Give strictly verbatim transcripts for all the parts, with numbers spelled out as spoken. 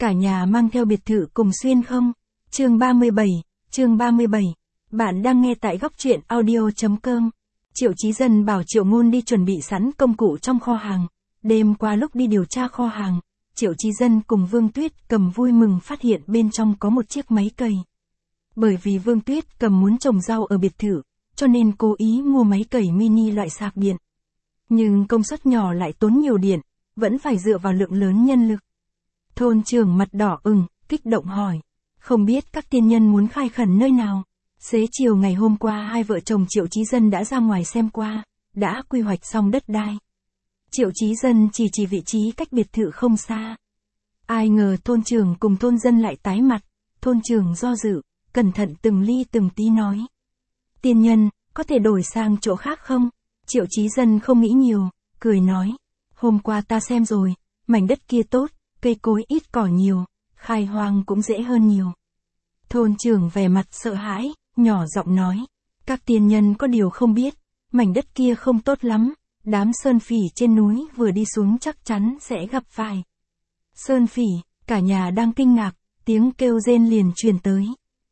cả nhà mang theo biệt thự cùng xuyên không? Chương ba mươi bảy, chương ba mươi bảy. Bạn đang nghe tại góc truyện audio chấm com. Triệu Chí Dân bảo Triệu Ngôn đi chuẩn bị sẵn công cụ trong kho hàng. Đêm qua lúc đi điều tra kho hàng, Triệu Chí Dân cùng Vương Tuyết Cầm vui mừng phát hiện bên trong có một chiếc máy cày. Bởi vì Vương Tuyết Cầm muốn trồng rau ở biệt thự, cho nên cố ý mua máy cày mini loại sạc điện. Nhưng công suất nhỏ lại tốn nhiều điện, vẫn phải dựa vào lượng lớn nhân lực. Thôn trưởng mặt đỏ ửng, kích động hỏi, không biết các tiên nhân muốn khai khẩn nơi nào. Xế chiều ngày hôm qua hai vợ chồng Triệu Chí Dân đã ra ngoài xem qua, đã quy hoạch xong đất đai. Triệu Chí Dân chỉ chỉ vị trí cách biệt thự không xa. Ai ngờ thôn trưởng cùng thôn dân lại tái mặt, thôn trưởng do dự, cẩn thận từng ly từng tí nói. Tiên nhân, có thể đổi sang chỗ khác không? Triệu Chí Dân không nghĩ nhiều, cười nói. Hôm qua ta xem rồi, mảnh đất kia tốt, cây cối ít cỏ nhiều, khai hoang cũng dễ hơn nhiều. Thôn trưởng vẻ mặt sợ hãi, nhỏ giọng nói. Các tiên nhân có điều không biết, mảnh đất kia không tốt lắm, đám sơn phỉ trên núi vừa đi xuống chắc chắn sẽ gặp phải. Sơn phỉ, cả nhà đang kinh ngạc, tiếng kêu rên liền truyền tới.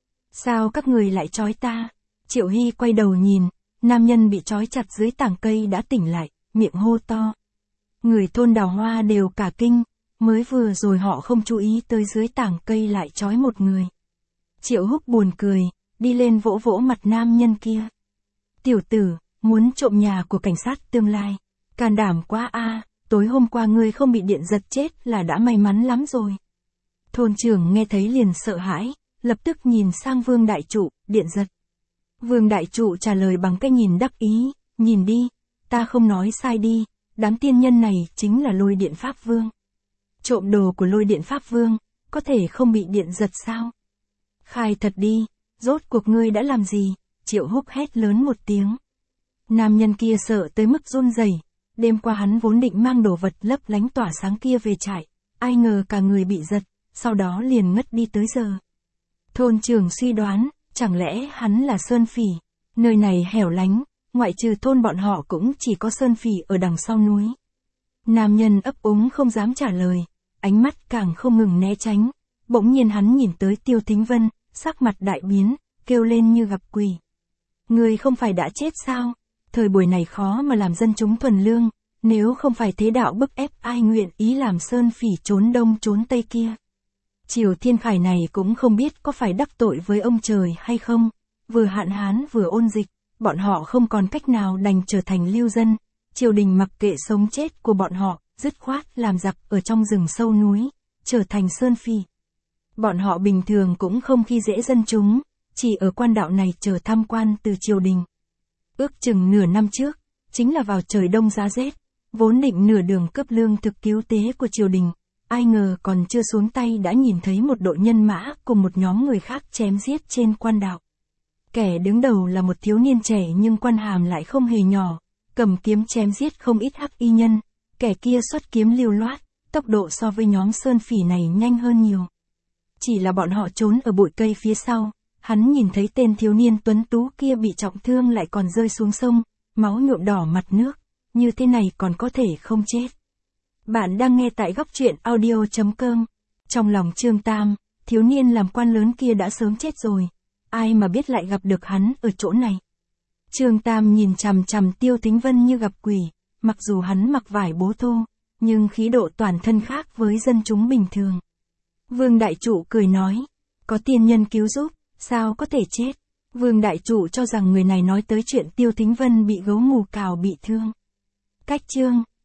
Sao các người lại trói ta? Triệu Hy quay đầu nhìn, nam nhân bị trói chặt dưới tảng cây đã tỉnh lại, miệng hô to. Người thôn Đào Hoa đều cả kinh, mới vừa rồi họ không chú ý tới dưới tảng cây lại trói một người. Triệu Húc buồn cười, đi lên vỗ vỗ mặt nam nhân kia. Tiểu tử, muốn trộm nhà của cảnh sát tương lai. Can đảm quá a, tối hôm qua ngươi không bị điện giật chết là đã may mắn lắm rồi. Thôn trưởng nghe thấy liền sợ hãi, lập tức nhìn sang Vương Đại Trụ, điện giật. Vương Đại Trụ trả lời bằng cái nhìn đắc ý, nhìn đi, ta không nói sai đi, đám tiên nhân này chính là Lôi Điện Pháp Vương. Trộm đồ của Lôi Điện Pháp Vương, có thể không bị điện giật sao? Khai thật đi, rốt cuộc ngươi đã làm gì? Triệu Húc hét lớn một tiếng. Nam nhân kia sợ tới mức run rẩy. Đêm qua hắn vốn định mang đồ vật lấp lánh tỏa sáng kia về trại, ai ngờ cả người bị giật, sau đó liền ngất đi tới giờ. Thôn trưởng suy đoán, chẳng lẽ hắn là sơn phỉ? Nơi này hẻo lánh, ngoại trừ thôn bọn họ cũng chỉ có sơn phỉ ở đằng sau núi. Nam nhân ấp úng không dám trả lời, ánh mắt càng không ngừng né tránh. Bỗng nhiên hắn nhìn tới Tiêu Thính Vân, sắc mặt đại biến, kêu lên như gặp quỷ. Người không phải đã chết sao? Thời buổi này khó mà làm dân chúng thuần lương, nếu không phải thế đạo bức ép ai nguyện ý làm sơn phỉ trốn đông trốn tây kia. Triều Thiên Khải này cũng không biết có phải đắc tội với ông trời hay không, vừa hạn hán vừa ôn dịch, bọn họ không còn cách nào đành trở thành lưu dân, triều đình mặc kệ sống chết của bọn họ, dứt khoát làm giặc ở trong rừng sâu núi, trở thành sơn phỉ. Bọn họ bình thường cũng không khi dễ dân chúng, chỉ ở quan đạo này chờ tham quan từ triều đình. Ước chừng nửa năm trước, chính là vào trời đông giá rét, vốn định nửa đường cấp lương thực cứu tế của triều đình, ai ngờ còn chưa xuống tay đã nhìn thấy một đội nhân mã cùng một nhóm người khác chém giết trên quan đạo. Kẻ đứng đầu là một thiếu niên trẻ nhưng quan hàm lại không hề nhỏ, cầm kiếm chém giết không ít hắc y nhân, kẻ kia xuất kiếm lưu loát, tốc độ so với nhóm sơn phỉ này nhanh hơn nhiều. Chỉ là bọn họ trốn ở bụi cây phía sau, hắn nhìn thấy tên thiếu niên tuấn tú kia bị trọng thương lại còn rơi xuống sông, máu nhuộm đỏ mặt nước, như thế này còn có thể không chết. Bạn đang nghe tại góc truyện audio chấm com. Trong lòng Trương Tam, thiếu niên làm quan lớn kia đã sớm chết rồi, ai mà biết lại gặp được hắn ở chỗ này. Trương Tam nhìn chằm chằm Tiêu Thính Vân như gặp quỷ, mặc dù hắn mặc vải bố thô, nhưng khí độ toàn thân khác với dân chúng bình thường. Vương Đại Trụ cười nói, có tiên nhân cứu giúp, sao có thể chết? Vương Đại Trụ cho rằng người này nói tới chuyện Tiêu Thính Vân bị gấu mù cào bị thương. Cách chương,